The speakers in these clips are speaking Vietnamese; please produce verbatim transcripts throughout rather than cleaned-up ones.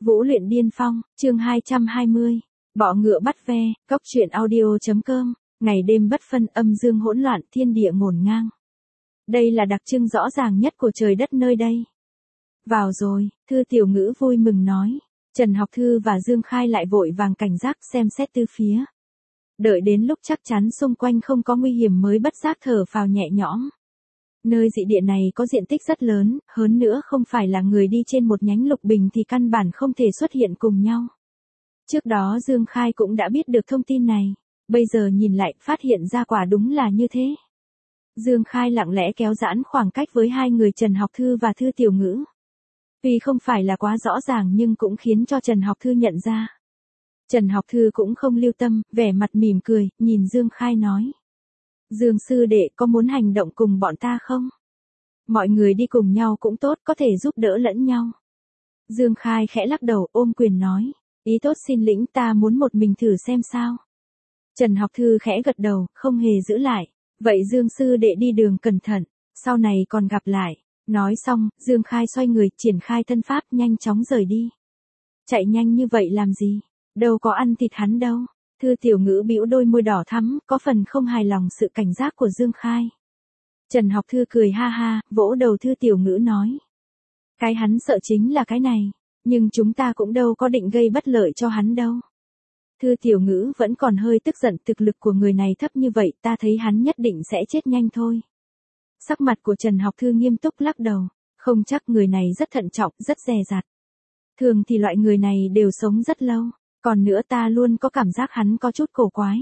Vũ luyện điên phong, chương hai trăm hai mươi. Bọ ngựa bắt ve, cóc truyện audio.com. Ngày đêm bất phân, âm dương hỗn loạn, thiên địa ngổn ngang. Đây là đặc trưng rõ ràng nhất của trời đất nơi đây. Vào rồi, Thư Tiểu Ngữ vui mừng nói. Trần Học Thư và Dương Khai lại vội vàng cảnh giác xem xét tứ phía. Đợi đến lúc chắc chắn xung quanh không có nguy hiểm mới bất giác thở phào nhẹ nhõm. Nơi dị địa này có diện tích rất lớn, hơn nữa không phải là người đi trên một nhánh lục bình thì căn bản không thể xuất hiện cùng nhau. Trước đó Dương Khai cũng đã biết được thông tin này, bây giờ nhìn lại phát hiện ra quả đúng là như thế. Dương Khai lặng lẽ kéo giãn khoảng cách với hai người Trần Học Thư và Thư Tiểu Ngữ. Tuy không phải là quá rõ ràng nhưng cũng khiến cho Trần Học Thư nhận ra. Trần Học Thư cũng không lưu tâm, vẻ mặt mỉm cười, nhìn Dương Khai nói. Dương sư đệ có muốn hành động cùng bọn ta không? Mọi người đi cùng nhau cũng tốt, có thể giúp đỡ lẫn nhau. Dương Khai khẽ lắc đầu ôm quyền nói. Ý tốt xin lĩnh, ta muốn một mình thử xem sao. Trần Học Thư khẽ gật đầu, không hề giữ lại. Vậy Dương sư đệ đi đường cẩn thận, sau này còn gặp lại. Nói xong, Dương Khai xoay người, triển khai thân pháp nhanh chóng rời đi. Chạy nhanh như vậy làm gì? Đâu có ăn thịt hắn đâu. Thư Tiểu Ngữ bĩu đôi môi đỏ thắm, có phần không hài lòng sự cảnh giác của Dương Khai. Trần Học Thư cười ha ha, vỗ đầu Thư Tiểu Ngữ nói. Cái hắn sợ chính là cái này, nhưng chúng ta cũng đâu có định gây bất lợi cho hắn đâu. Thư Tiểu Ngữ vẫn còn hơi tức giận, thực lực của người này thấp như vậy, ta thấy hắn nhất định sẽ chết nhanh thôi. Sắc mặt của Trần Học Thư nghiêm túc lắc đầu, không chắc, người này rất thận trọng, rất dè dặt. Thường thì loại người này đều sống rất lâu. Còn nữa ta luôn có cảm giác hắn có chút cổ quái.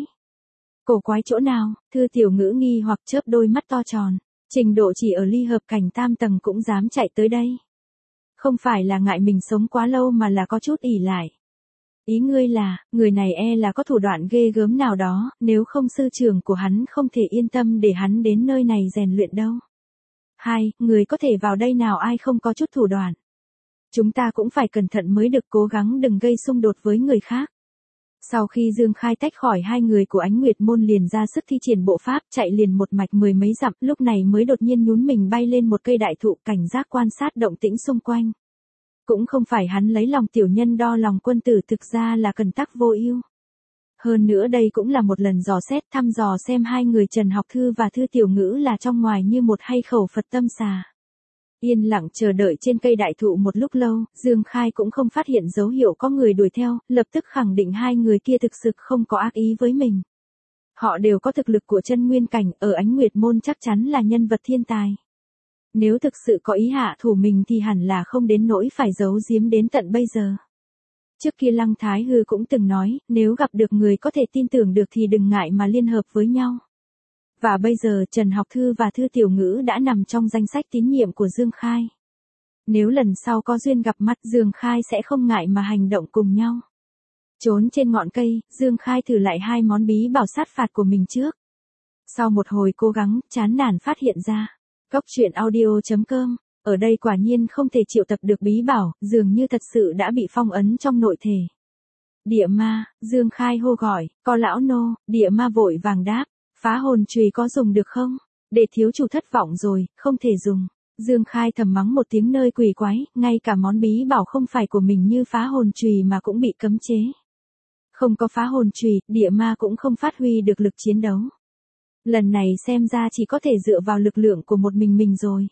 Cổ quái chỗ nào? Thư Tiểu Ngữ nghi hoặc chớp đôi mắt to tròn. Trình độ chỉ ở ly hợp cảnh tam tầng cũng dám chạy tới đây. Không phải là ngại mình sống quá lâu mà là có chút ỷ lại. Ý ngươi là, người này e là có thủ đoạn ghê gớm nào đó, nếu không sư trưởng của hắn không thể yên tâm để hắn đến nơi này rèn luyện đâu. Hai, người có thể vào đây nào ai không có chút thủ đoạn. Chúng ta cũng phải cẩn thận mới được, cố gắng đừng gây xung đột với người khác. Sau khi Dương Khai tách khỏi hai người của Ánh Nguyệt Môn liền ra sức thi triển bộ pháp chạy liền một mạch mười mấy dặm, lúc này mới đột nhiên nhún mình bay lên một cây đại thụ, cảnh giác quan sát động tĩnh xung quanh. Cũng không phải hắn lấy lòng tiểu nhân đo lòng quân tử, thực ra là cần tắc vô ưu. Hơn nữa đây cũng là một lần dò xét thăm dò xem hai người Trần Học Thư và Thư Tiểu Ngữ là trong ngoài như một hay khẩu Phật tâm xà. Yên lặng chờ đợi trên cây đại thụ một lúc lâu, Dương Khai cũng không phát hiện dấu hiệu có người đuổi theo, lập tức khẳng định hai người kia thực sự không có ác ý với mình. Họ đều có thực lực của chân nguyên cảnh, ở Ánh Nguyệt Môn chắc chắn là nhân vật thiên tài. Nếu thực sự có ý hạ thủ mình thì hẳn là không đến nỗi phải giấu giếm đến tận bây giờ. Trước kia Lăng Thái Hư cũng từng nói, nếu gặp được người có thể tin tưởng được thì đừng ngại mà liên hợp với nhau. Và bây giờ Trần Học Thư và Thư Tiểu Ngữ đã nằm trong danh sách tín nhiệm của Dương Khai. Nếu lần sau có duyên gặp mặt, Dương Khai sẽ không ngại mà hành động cùng nhau. Trốn trên ngọn cây, Dương Khai thử lại hai món bí bảo sát phạt của mình trước. Sau một hồi cố gắng, chán nản phát hiện ra. Cóc truyện audio.com, ở đây quả nhiên không thể triệu tập được bí bảo, dường như thật sự đã bị phong ấn trong nội thể. Địa ma, Dương Khai hô gọi, có lão nô, địa ma vội vàng đáp. Phá hồn chùy có dùng được không? Để thiếu chủ thất vọng rồi, không thể dùng. Dương Khai thầm mắng một tiếng nơi quỷ quái, ngay cả món bí bảo không phải của mình như phá hồn chùy mà cũng bị cấm chế. Không có phá hồn chùy, địa ma cũng không phát huy được lực chiến đấu. Lần này xem ra chỉ có thể dựa vào lực lượng của một mình mình rồi.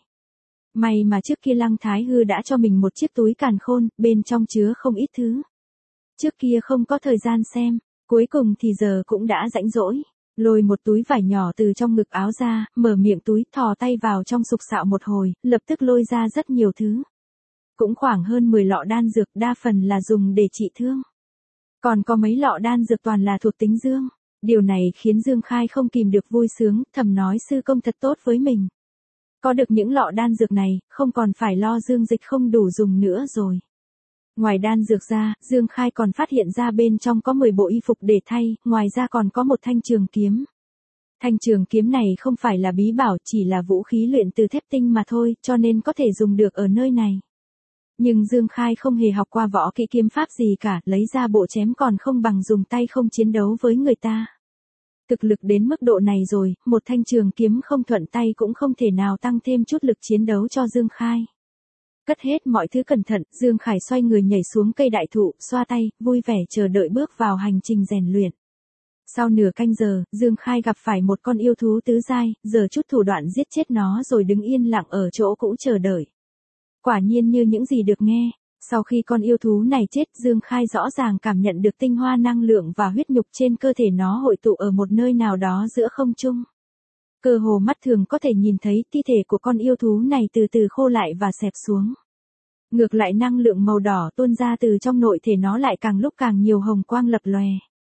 May mà trước kia Lăng Thái Hư đã cho mình một chiếc túi càn khôn, bên trong chứa không ít thứ. Trước kia không có thời gian xem, cuối cùng thì giờ cũng đã rãnh rỗi. Lôi một túi vải nhỏ từ trong ngực áo ra, mở miệng túi, thò tay vào trong sục sạo một hồi, lập tức lôi ra rất nhiều thứ. Cũng khoảng hơn mười lọ đan dược, đa phần là dùng để trị thương. Còn có mấy lọ đan dược toàn là thuộc tính dương. Điều này khiến Dương Khai không kìm được vui sướng, thầm nói sư công thật tốt với mình. Có được những lọ đan dược này, không còn phải lo dương dịch không đủ dùng nữa rồi. Ngoài đan dược ra, Dương Khai còn phát hiện ra bên trong có mười bộ y phục để thay, ngoài ra còn có một thanh trường kiếm. Thanh trường kiếm này không phải là bí bảo, chỉ là vũ khí luyện từ thép tinh mà thôi, cho nên có thể dùng được ở nơi này. Nhưng Dương Khai không hề học qua võ kỹ kiếm pháp gì cả, lấy ra bộ chém còn không bằng dùng tay không chiến đấu với người ta. Thực lực đến mức độ này rồi, một thanh trường kiếm không thuận tay cũng không thể nào tăng thêm chút lực chiến đấu cho Dương Khai. Cất hết mọi thứ cẩn thận, Dương Khải xoay người nhảy xuống cây đại thụ, xoa tay, vui vẻ chờ đợi bước vào hành trình rèn luyện. Sau nửa canh giờ, Dương Khai gặp phải một con yêu thú tứ giai, giờ chút thủ đoạn giết chết nó rồi đứng yên lặng ở chỗ cũ chờ đợi. Quả nhiên như những gì được nghe, sau khi con yêu thú này chết, Dương Khai rõ ràng cảm nhận được tinh hoa năng lượng và huyết nhục trên cơ thể nó hội tụ ở một nơi nào đó giữa không trung. Cơ hồ mắt thường có thể nhìn thấy thi thể của con yêu thú này từ từ khô lại và xẹp xuống. Ngược lại năng lượng màu đỏ tuôn ra từ trong nội thể nó lại càng lúc càng nhiều hồng quang lập lòe.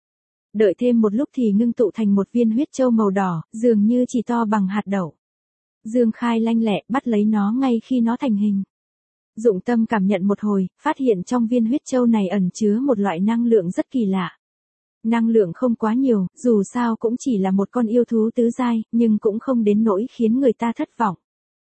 Đợi thêm một lúc thì ngưng tụ thành một viên huyết châu màu đỏ, dường như chỉ to bằng hạt đậu. Dương Khai lanh lẹ bắt lấy nó ngay khi nó thành hình. Dụng tâm cảm nhận một hồi, phát hiện trong viên huyết châu này ẩn chứa một loại năng lượng rất kỳ lạ. Năng lượng không quá nhiều, dù sao cũng chỉ là một con yêu thú tứ giai, nhưng cũng không đến nỗi khiến người ta thất vọng.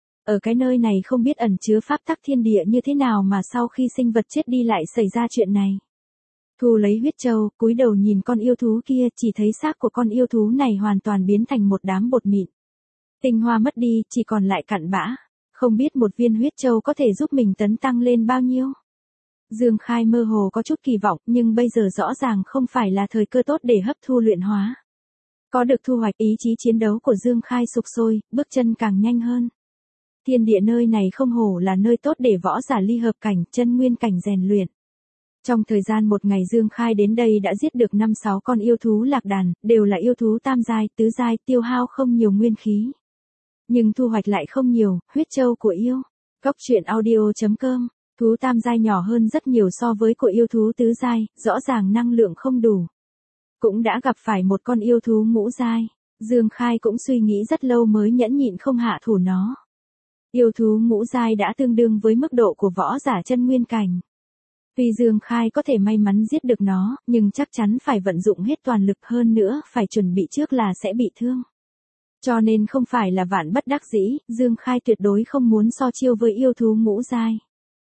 Ở cái nơi này không biết ẩn chứa pháp tắc thiên địa như thế nào mà sau khi sinh vật chết đi lại xảy ra chuyện này. Thu lấy huyết châu, cúi đầu nhìn con yêu thú kia, chỉ thấy xác của con yêu thú này hoàn toàn biến thành một đám bột mịn. Tinh hoa mất đi, chỉ còn lại cặn bã. Không biết một viên huyết châu có thể giúp mình tấn tăng lên bao nhiêu. Dương Khai mơ hồ có chút kỳ vọng, nhưng bây giờ rõ ràng không phải là thời cơ tốt để hấp thu luyện hóa. Có được thu hoạch, ý chí chiến đấu của Dương Khai sục sôi, bước chân càng nhanh hơn. Thiên địa nơi này không hổ là nơi tốt để võ giả ly hợp cảnh, chân nguyên cảnh rèn luyện. Trong thời gian một ngày Dương Khai đến đây đã giết được năm sáu con yêu thú lạc đàn, đều là yêu thú tam giai, tứ giai, tiêu hao không nhiều nguyên khí. Nhưng thu hoạch lại không nhiều, huyết châu của yêu. Cốc truyện audio chấm com, thú tam giai nhỏ hơn rất nhiều so với của yêu thú tứ giai, rõ ràng năng lượng không đủ. Cũng đã gặp phải một con yêu thú ngũ giai, Dương Khai cũng suy nghĩ rất lâu mới nhẫn nhịn không hạ thủ nó. Yêu thú ngũ giai đã tương đương với mức độ của võ giả chân nguyên cảnh. Tuy Dương Khai có thể may mắn giết được nó, nhưng chắc chắn phải vận dụng hết toàn lực, hơn nữa phải chuẩn bị trước là sẽ bị thương. Cho nên không phải là vạn bất đắc dĩ, Dương Khai tuyệt đối không muốn so chiêu với yêu thú ngũ giai.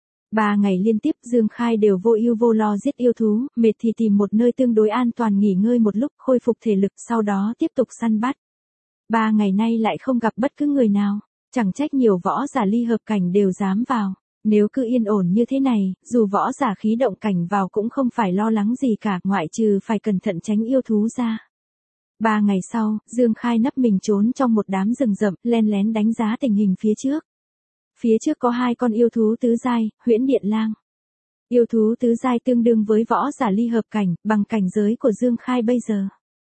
Ba ngày liên tiếp Dương Khai đều vô ưu vô lo giết yêu thú, mệt thì tìm một nơi tương đối an toàn nghỉ ngơi một lúc, khôi phục thể lực, sau đó tiếp tục săn bắt. Ba ngày nay lại không gặp bất cứ người nào, chẳng trách nhiều võ giả ly hợp cảnh đều dám vào. Nếu cứ yên ổn như thế này, dù võ giả khí động cảnh vào cũng không phải lo lắng gì cả, ngoại trừ phải cẩn thận tránh yêu thú ra. Ba ngày sau, Dương Khai nấp mình trốn trong một đám rừng rậm, len lén đánh giá tình hình phía trước. Phía trước có hai con yêu thú tứ giai, huyễn điện lang. Yêu thú tứ giai tương đương với võ giả ly hợp cảnh, bằng cảnh giới của Dương Khai bây giờ.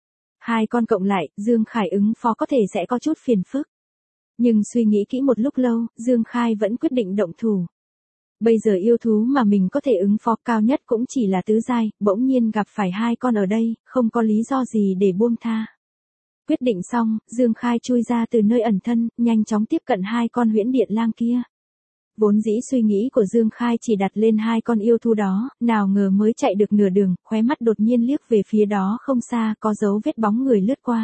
Hai con cộng lại, Dương Khai ứng phó có thể sẽ có chút phiền phức. Nhưng suy nghĩ kỹ một lúc lâu, Dương Khai vẫn quyết định động thủ. Bây giờ yêu thú mà mình có thể ứng phó cao nhất cũng chỉ là tứ giai, bỗng nhiên gặp phải hai con ở đây, không có lý do gì để buông tha. Quyết định xong, Dương Khai chui ra từ nơi ẩn thân, nhanh chóng tiếp cận hai con huyễn điện lang kia. Vốn dĩ suy nghĩ của Dương Khai chỉ đặt lên hai con yêu thú đó, nào ngờ mới chạy được nửa đường, khóe mắt đột nhiên liếc về phía đó không xa, có dấu vết bóng người lướt qua.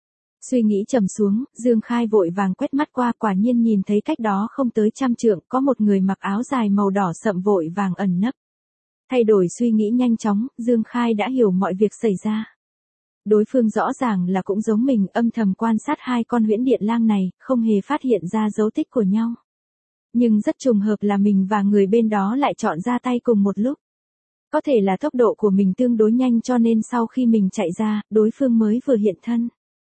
Suy nghĩ trầm xuống, Dương Khai vội vàng quét mắt qua, quả nhiên nhìn thấy cách đó không tới trăm trượng, có một người mặc áo dài màu đỏ sậm vội vàng ẩn nấp. Thay đổi suy nghĩ nhanh chóng, Dương Khai đã hiểu mọi việc xảy ra. Đối phương rõ ràng là cũng giống mình, âm thầm quan sát hai con huyễn điện lang này, không hề phát hiện ra dấu tích của nhau. Nhưng rất trùng hợp là mình và người bên đó lại chọn ra tay cùng một lúc. Có thể là tốc độ của mình tương đối nhanh cho nên sau khi mình chạy ra, đối phương mới vừa hiện thân.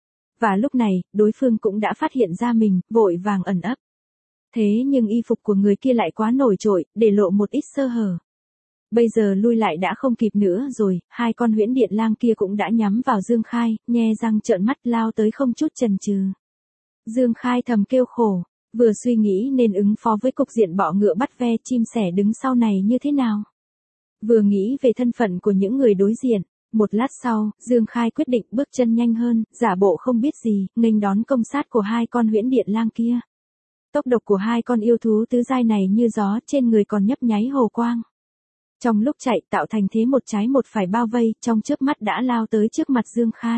Và lúc này, đối phương cũng đã phát hiện ra mình, vội vàng ẩn ấp. Thế nhưng y phục của người kia lại quá nổi trội, để lộ một ít sơ hở. Bây giờ lui lại đã không kịp nữa rồi, hai con huyễn điện lang kia cũng đã nhắm vào Dương Khai, nhe răng trợn mắt lao tới không chút chần chừ. Dương Khai thầm kêu khổ, vừa suy nghĩ nên ứng phó với cục diện bọ ngựa bắt ve chim sẻ đứng sau này như thế nào. Vừa nghĩ về thân phận của những người đối diện. Một lát sau, Dương Khai quyết định bước chân nhanh hơn, giả bộ không biết gì, nghênh đón công sát của hai con huyễn điện lang kia. Tốc độ của hai con yêu thú tứ giai này như gió, trên người còn nhấp nháy hồ quang. Trong lúc chạy tạo thành thế một trái một phải bao vây, trong chớp mắt đã lao tới trước mặt Dương Khai.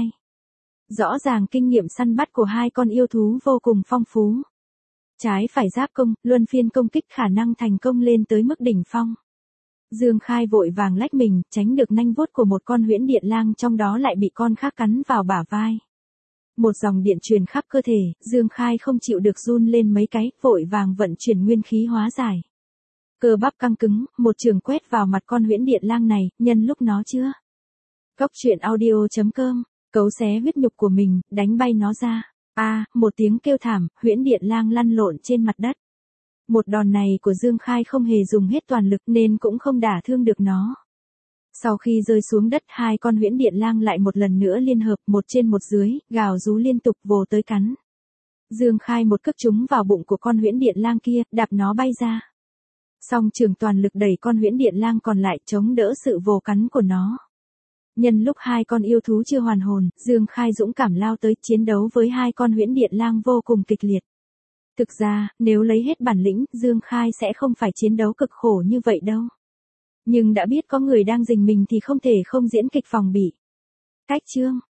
Rõ ràng kinh nghiệm săn bắt của hai con yêu thú vô cùng phong phú. Trái phải giáp công, luân phiên công kích khả năng thành công lên tới mức đỉnh phong. Dương Khai vội vàng lách mình, tránh được nanh vuốt của một con huyễn điện lang, trong đó lại bị con khác cắn vào bả vai. Một dòng điện truyền khắp cơ thể, Dương Khai không chịu được run lên mấy cái, vội vàng vận chuyển nguyên khí hóa giải. Cơ bắp căng cứng, một trường quét vào mặt con huyễn điện lang này, nhân lúc nó chưa. Cốc truyện audio chấm com, cấu xé huyết nhục của mình, đánh bay nó ra. A, à, một tiếng kêu thảm, huyễn điện lang lăn lộn trên mặt đất. Một đòn này của Dương Khai không hề dùng hết toàn lực nên cũng không đả thương được nó. Sau khi rơi xuống đất, hai con huyễn điện lang lại một lần nữa liên hợp, một trên một dưới, gào rú liên tục vồ tới cắn. Dương Khai một cước trúng vào bụng của con huyễn điện lang kia, đạp nó bay ra. Song trường toàn lực đẩy con huyễn điện lang còn lại chống đỡ sự vồ cắn của nó. Nhân lúc hai con yêu thú chưa hoàn hồn, Dương Khai dũng cảm lao tới chiến đấu với hai con huyễn điện lang vô cùng kịch liệt. Thực ra, nếu lấy hết bản lĩnh, Dương Khai sẽ không phải chiến đấu cực khổ như vậy đâu. Nhưng đã biết có người đang rình mình thì không thể không diễn kịch phòng bị. Cách chương